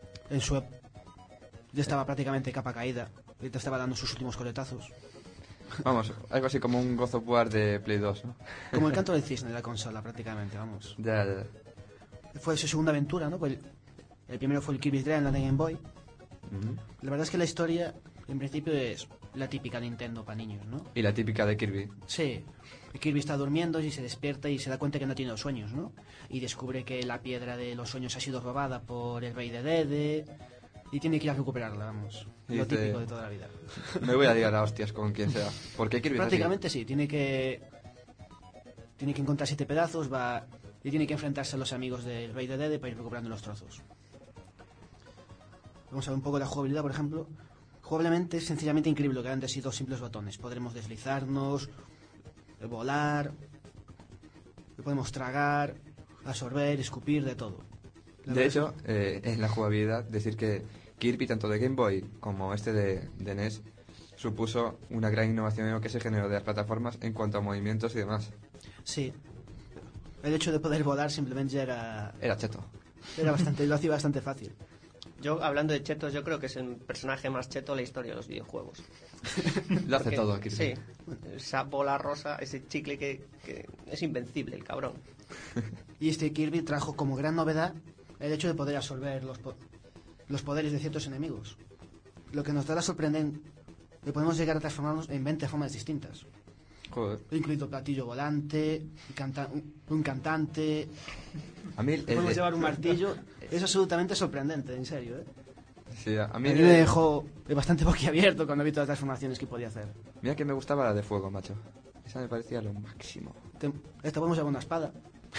ya estaba prácticamente capa caída. Ahorita estaba dando sus últimos coletazos. Vamos, algo así como un God of War de Play 2, ¿no? Como el canto del cisne de la consola, prácticamente, vamos. Ya. Fue su segunda aventura, ¿no? Pues el primero fue el Kirby's Dream en la Game Boy. La verdad es que la historia, en principio, es la típica Nintendo para niños, ¿no? Y la típica de Kirby. Sí. Kirby está durmiendo y se despierta y se da cuenta que no tiene los sueños, ¿no? Y descubre que la piedra de los sueños ha sido robada por el rey de Dede y tiene que ir a recuperarla, vamos. Y lo típico de toda la vida. Me voy a liar a hostias con quien sea. Porque Kirby prácticamente sí, tiene que encontrar 7 pedazos y tiene que enfrentarse a los amigos del rey de Dede para ir recuperando los trozos. Vamos a ver un poco de la jugabilidad, por ejemplo. Jugablemente es sencillamente increíble lo que han sido 2 simples botones. Podremos deslizarnos, volar, podemos tragar, absorber, escupir, de todo. De hecho, en la jugabilidad, decir que Kirby, tanto de Game Boy como este de NES, supuso una gran innovación en lo que se generó de las plataformas en cuanto a movimientos y demás. Sí. El hecho de poder volar simplemente ya era... Era cheto. Lo hacía bastante fácil. Yo, hablando de chetos, yo creo que es el personaje más cheto de la historia de los videojuegos. Lo hace todo, Kirby. Sí, esa bola rosa, ese chicle que es invencible, el cabrón. Y este Kirby trajo como gran novedad el hecho de poder absorber los poderes de ciertos enemigos. Lo que nos da la sorprendente que podemos llegar a transformarnos en 20 formas distintas. Joder. Incluido platillo volante, un cantante... A mí podemos llevar un martillo. Es absolutamente sorprendente, en serio, ¿eh? Sí, a mí me dejó bastante boquiabierto cuando vi todas las transformaciones que podía hacer. Mira que me gustaba la de fuego, macho. Esa me parecía lo máximo. Esta podemos llevar una espada.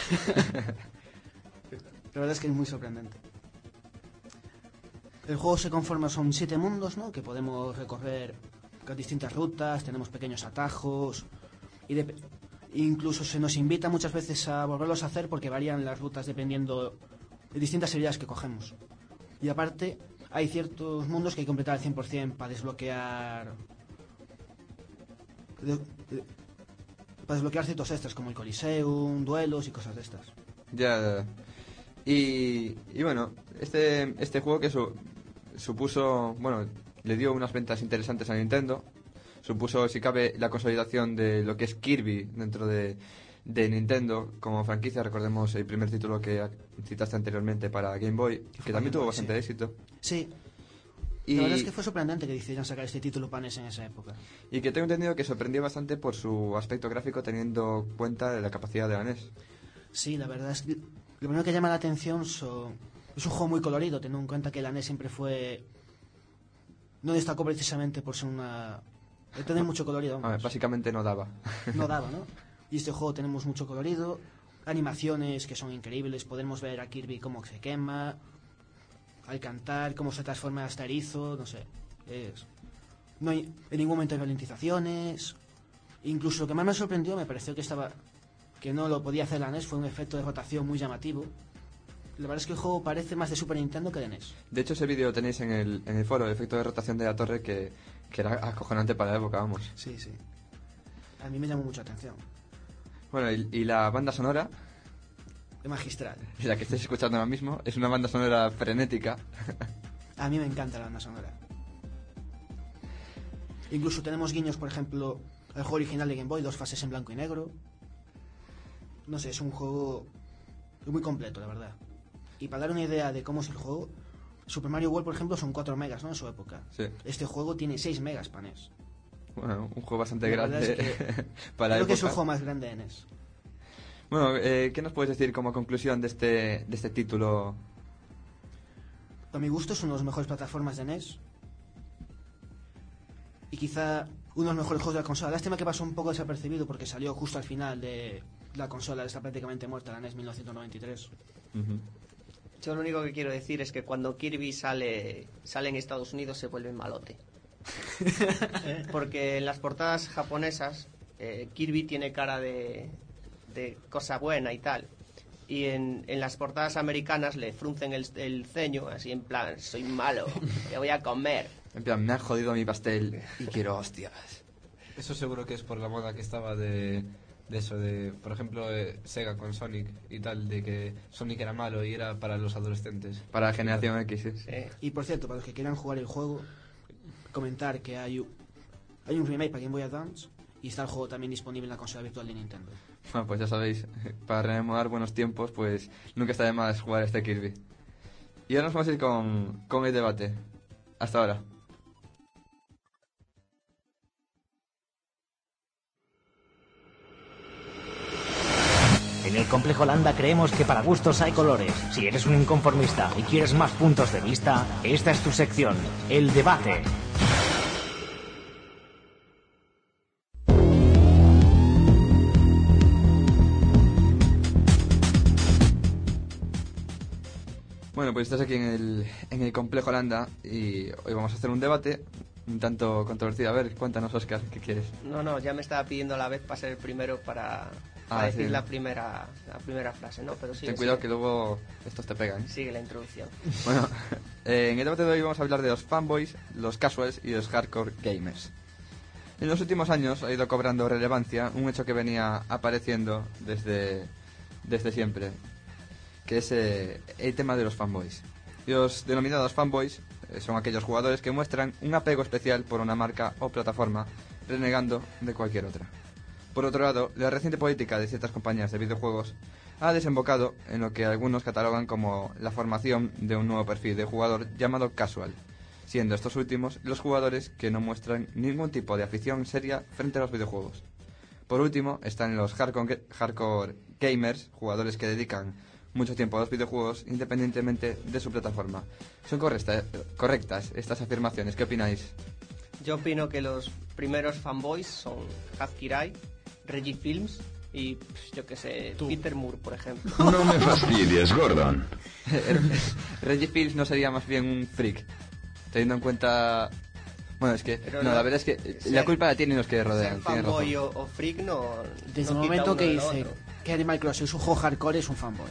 La verdad es que es muy sorprendente. El juego se conforma, son 7 mundos, ¿no? Que podemos recorrer con distintas rutas, tenemos pequeños atajos y incluso se nos invita muchas veces a volverlos a hacer porque varían las rutas dependiendo de distintas habilidades que cogemos. Y aparte, hay ciertos mundos que hay que completar al 100% para desbloquear... para desbloquear ciertos extras como el Coliseum, duelos y cosas de estas. Ya. Y bueno, este juego que supuso, bueno, le dio unas ventas interesantes a Nintendo. Supuso, si cabe, la consolidación de lo que es Kirby dentro de Nintendo como franquicia. Recordemos el primer título que citaste anteriormente para Game Boy, que también tuvo bastante éxito. Sí. Y la verdad es que fue sorprendente que decidieran sacar este título para NES en esa época. Y que tengo entendido que sorprendió bastante por su aspecto gráfico, teniendo cuenta de la capacidad de la NES. Sí, la verdad es que lo primero que llama la atención es un juego muy colorido, teniendo en cuenta que la NES siempre fue... No destacó precisamente por ser de tener mucho colorido. A ver, básicamente no daba. No daba, ¿no? Y este juego tenemos mucho colorido, animaciones que son increíbles, podemos ver a Kirby cómo se quema, al cantar, cómo se transforma hasta erizo, no sé. No hay en ningún momento ralentizaciones. Incluso lo que más me sorprendió, me pareció que no lo podía hacer la NES, fue un efecto de rotación muy llamativo. La verdad es que el juego parece más de Super Nintendo que de NES. De hecho, ese vídeo tenéis en el foro, el efecto de rotación de la torre, que era acojonante para la época, vamos. Sí, sí. A mí me llamó mucha atención. Bueno, y la banda sonora... magistral. La que estáis escuchando ahora mismo es una banda sonora frenética. A mí me encanta la banda sonora. Incluso tenemos guiños, por ejemplo, al juego original de Game Boy, 2 fases en blanco y negro. No sé, es un juego muy completo, la verdad. Y para dar una idea de cómo es el juego, Super Mario World, por ejemplo, son 4 megas, ¿no? En su época. Sí. Este juego tiene 6 megas para NES. Bueno, un juego bastante la grande es que para la creo época. Que es el juego más grande de NES. Bueno, ¿qué nos puedes decir como conclusión de este título? A mi gusto es uno de los mejores plataformas de NES. Y quizá uno de los mejores juegos de la consola. Lástima que pasó un poco desapercibido porque salió justo al final de la consola. Está prácticamente muerta, la NES 1993. Yo lo único que quiero decir es que cuando Kirby sale en Estados Unidos se vuelve malote. Porque en las portadas japonesas Kirby tiene cara de cosa buena y tal. Y en las portadas americanas le fruncen el ceño, así en plan, soy malo, te voy a comer. En plan, me han jodido mi pastel y quiero hostias. Eso seguro que es por la moda que estaba de eso, de por ejemplo Sega con Sonic y tal, de que Sonic era malo y era para los adolescentes. Para la generación X, sí. Y por cierto, para los que quieran jugar el juego, comentar que hay un remake para Game Boy Advance y está el juego también disponible en la consola virtual de Nintendo. Bueno, pues ya sabéis, para rememorar buenos tiempos, pues nunca está de más jugar este Kirby. Y ahora nos vamos a ir con el debate. Hasta ahora. En el Complejo Landa creemos que para gustos hay colores. Si eres un inconformista y quieres más puntos de vista, esta es tu sección, el debate. Bueno, pues estás aquí en el Complejo Landa y hoy vamos a hacer un debate un tanto controvertido. A ver, cuéntanos, Óscar, ¿qué quieres? No, ya me estaba pidiendo a la vez para ser el primero para decir la primera frase, ¿no? Pero Ten cuidado que luego estos te pegan. Sigue la introducción. Bueno, en el debate de hoy vamos a hablar de los fanboys, los casuals y los hardcore gamers. En los últimos años ha ido cobrando relevancia un hecho que venía apareciendo desde siempre, que es el tema de los fanboys. Los denominados fanboys son aquellos jugadores que muestran un apego especial por una marca o plataforma, renegando de cualquier otra. Por otro lado, la reciente política de ciertas compañías de videojuegos ha desembocado en lo que algunos catalogan como la formación de un nuevo perfil de jugador llamado casual, siendo estos últimos los jugadores que no muestran ningún tipo de afición seria frente a los videojuegos. Por último, están los hardcore gamers, jugadores que dedican mucho tiempo a los videojuegos independientemente de su plataforma. ¿Son correctas estas afirmaciones? ¿Qué opináis? Yo opino que los primeros fanboys son Hazkirai, Reggie Films y, yo qué sé, Peter Moore, por ejemplo. No me fastidies, Gordon. Reggie Films no sería más bien un freak, teniendo en cuenta... Bueno, es que... Pero la verdad es que la culpa la tienen los que rodean. Ser fanboy o freak no... Desde el no momento quita que uno del dice otro. que Animal Crossing es un juego hardcore, es un fanboy.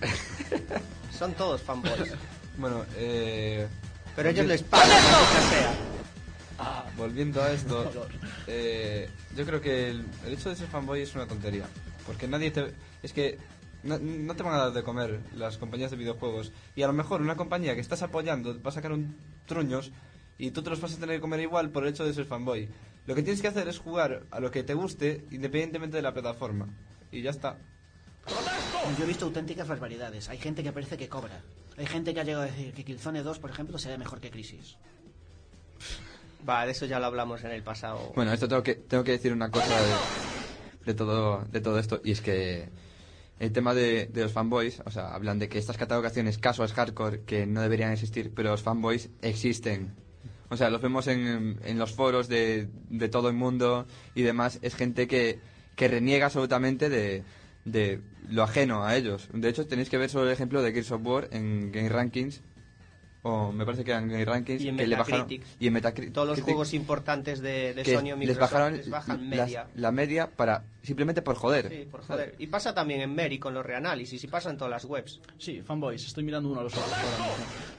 Son todos fanboys. Bueno, Pero ellos les pagan, aunque sea. volviendo a esto, yo creo que el hecho de ser fanboy es una tontería. Porque nadie te... Es que no te van a dar de comer las compañías de videojuegos. Y a lo mejor una compañía que estás apoyando va a sacar un truños y tú te los vas a tener que comer igual por el hecho de ser fanboy. Lo que tienes que hacer es jugar a lo que te guste independientemente de la plataforma. Y ya está. Yo he visto auténticas barbaridades. Hay gente que parece que cobra. Hay gente que ha llegado a decir que Killzone 2, por ejemplo, sería mejor que Crisis. Va, de eso ya lo hablamos en el pasado. Bueno, esto tengo que decir una cosa de todo esto, y es que el tema de los fanboys, o sea, hablan de que estas catalogaciones casuals hardcore que no deberían existir, pero los fanboys existen. O sea, los vemos en los foros de todo el mundo y demás. Es gente que reniega absolutamente de lo ajeno a ellos. De hecho, tenéis que ver solo el ejemplo de Gears of War en Game Rankings, o me parece que eran Game Rankings, Y en que le bajaron, Metacritic. y en Metacritic, Todos los juegos importantes de que Sony o les Microsoft les bajan media. la media para simplemente por joder. Sí, por joder. Y pasa también en Meri con los reanálisis, y pasa en todas las webs. Sí, fanboys, estoy mirando uno a los ojos ahora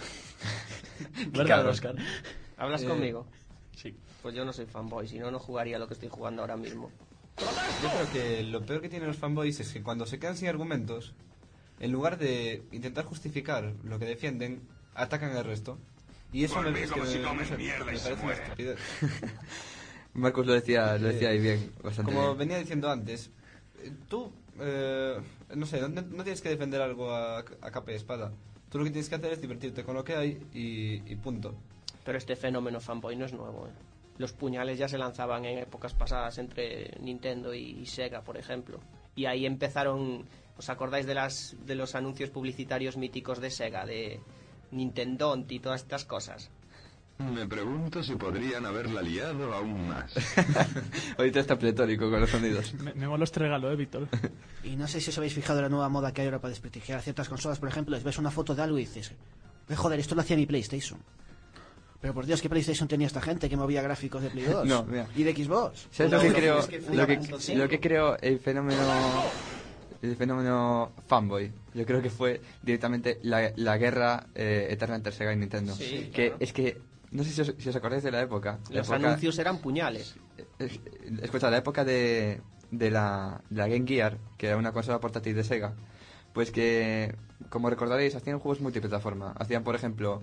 mismo. ¿Verdad, cabrón. Oscar? ¿Hablas conmigo? Sí. Pues yo no soy fanboy, si no, no jugaría lo que estoy jugando ahora mismo. Yo creo que lo peor que tienen los fanboys es que cuando se quedan sin argumentos, en lugar de intentar justificar lo que defienden, atacan al resto. Y eso me parece una estupidez. Marcos lo decía ahí bien, bastante Como bien. venía diciendo antes, tú, no sé, no tienes que defender algo a capa y espada. Tú lo que tienes que hacer es divertirte con lo que hay y punto. Pero este fenómeno fanboy no es nuevo, ¿eh? Los puñales ya se lanzaban en épocas pasadas entre Nintendo y Sega, por ejemplo. Y ahí empezaron... ¿Os acordáis de los anuncios publicitarios míticos de Sega? De Nintendont y todas estas cosas. Me pregunto si podrían haberla liado aún más. Ahorita está pletórico con los sonidos. Me mola este regalo, Víctor. Y no sé si os habéis fijado en la nueva moda que hay ahora para desprestigiar a ciertas consolas. Por ejemplo, les ves una foto de algo y dices, joder, esto lo hacía mi PlayStation. Pero por Dios, ¿qué PlayStation tenía esta gente que movía gráficos de Play 2? No, mira. Y de Xbox. ¿Sabes lo que creo? es que fue Lo la punto cinco. que creo el fenómeno fanboy. Yo creo que fue directamente la guerra eterna entre Sega y Nintendo. Sí, que claro. es que no sé si os acordáis de la época. Los anuncios eran puñales. Escucha, la época de la Game Gear, que era una consola portátil de Sega, pues que, como recordaréis, hacían juegos multiplataforma. Hacían, por ejemplo,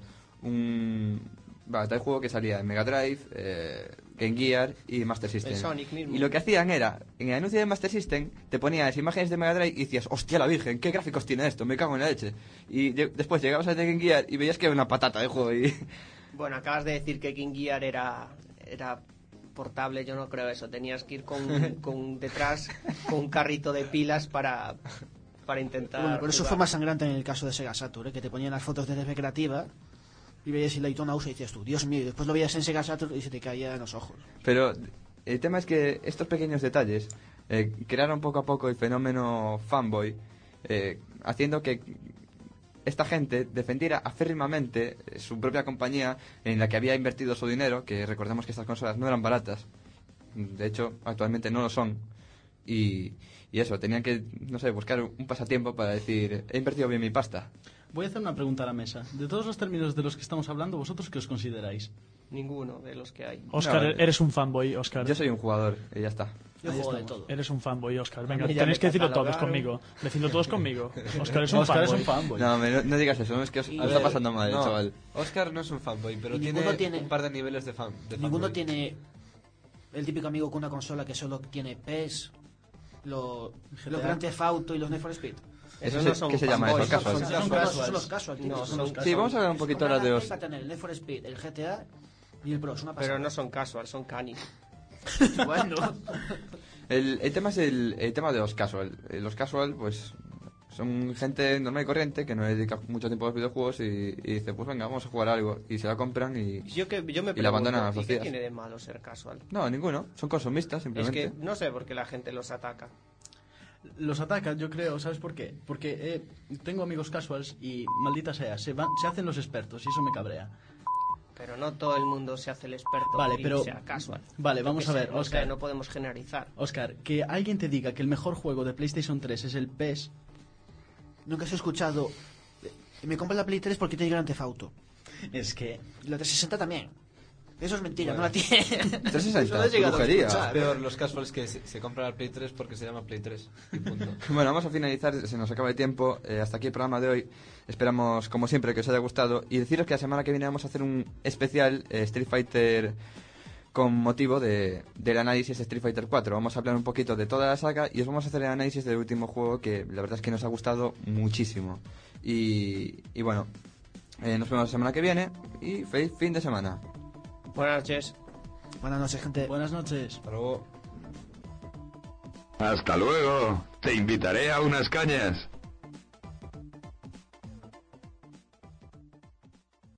tal juego que salía en Mega Drive, Game Gear y Master System. El Sonic mismo. Y lo que hacían era, en el anuncio de Master System, te ponías imágenes de Mega Drive y decías, hostia la virgen, ¿qué gráficos tiene esto? Me cago en la leche. Y después llegabas a Game Gear y veías que era una patata de juego y... Bueno, acabas de decir que King Gear era portable, yo no creo eso. Tenías que ir con detrás con un carrito de pilas para intentar. Bueno, pero eso jugar. fue más sangrante en el caso de Sega Saturn, que te ponían las fotos de recreativa y veías el Daytona USA y decías tú, Dios mío, y después lo veías en Sega Saturn y se te caía en los ojos. Pero el tema es que estos pequeños detalles crearon poco a poco el fenómeno fanboy, haciendo que esta gente defendiera acérrimamente su propia compañía en la que había invertido su dinero, que recordemos que estas consolas no eran baratas, de hecho actualmente no lo son, y eso, tenían que, no sé, buscar un pasatiempo para decir, he invertido bien mi pasta. Voy a hacer una pregunta a la mesa. De todos los términos de los que estamos hablando, ¿vosotros qué os consideráis? Ninguno de los que hay. Oscar, No, eres un fanboy, Oscar. Yo soy un jugador y ya está. Yo Ahí juego de estamos. todo. Eres un fanboy, Oscar. Venga, A mí ya tenéis me que decirlo todos catalogaron. conmigo. Decidlo todos conmigo. Oscar es un Oscar fanboy. es un fanboy. No digas eso, es que os A está ver, pasando mal, no, chaval. Oscar no es un fanboy, pero Y tiene, ninguno tiene- un par de niveles de Ninguno fanboy. tiene el típico amigo con una consola que solo tiene PES, los Grand Theft Auto y los Need for Speed. Esos Eso no se- son ¿qué se llama fanboys, eso? Casual. son Son casuals. los casual, tío. No, Son son los casual. Sí, vamos a hablar un poquito ahora de los... Va a tener el Need for Speed, el GTA y el Pro, es una pasada. Pero no son casual, son canis. Bueno, El tema es el tema de los casual. Los casual, pues, son gente normal y corriente que no dedica mucho tiempo a los videojuegos y dice, pues venga, vamos a jugar algo. Y se la compran y... Yo me Y la pregunto, abandonan a los ¿y dos qué días. tiene de malo ser casual? No, ninguno. Son consumistas, Es simplemente. que no sé por qué la gente los ataca. Los atacan, yo creo, ¿sabes por qué? Porque tengo amigos casuals y, maldita sea, se hacen los expertos y eso me cabrea. Pero no todo el mundo se hace el experto Vale, y pero- sea casual. Vale, Yo vamos qué a sé, ver, o sea, Oscar. no podemos generalizar. Oscar, que alguien te diga que el mejor juego de PlayStation 3 es el PES, nunca os he escuchado. Me compro la Play 3 porque tiene Grand Theft Auto. es que... Y la 360 también. Eso es mentira, no la tiene. 360, Eso lo he llegado a brujería. escuchar. Es peor los casuals que se compran la Play 3 porque se llama Play 3. Y punto. Bueno, vamos a finalizar, se nos acaba el tiempo. Hasta aquí el programa de hoy. Esperamos, como siempre, que os haya gustado. Y deciros que la semana que viene vamos a hacer un especial Street Fighter con motivo del análisis de Street Fighter 4. Vamos a hablar un poquito de toda la saga y os vamos a hacer el análisis del último juego que la verdad es que nos ha gustado muchísimo. Y bueno, nos vemos la semana que viene y feliz fin de semana. Buenas noches. Buenas noches, gente. Buenas noches. Hasta luego. Hasta luego. Te invitaré a unas cañas.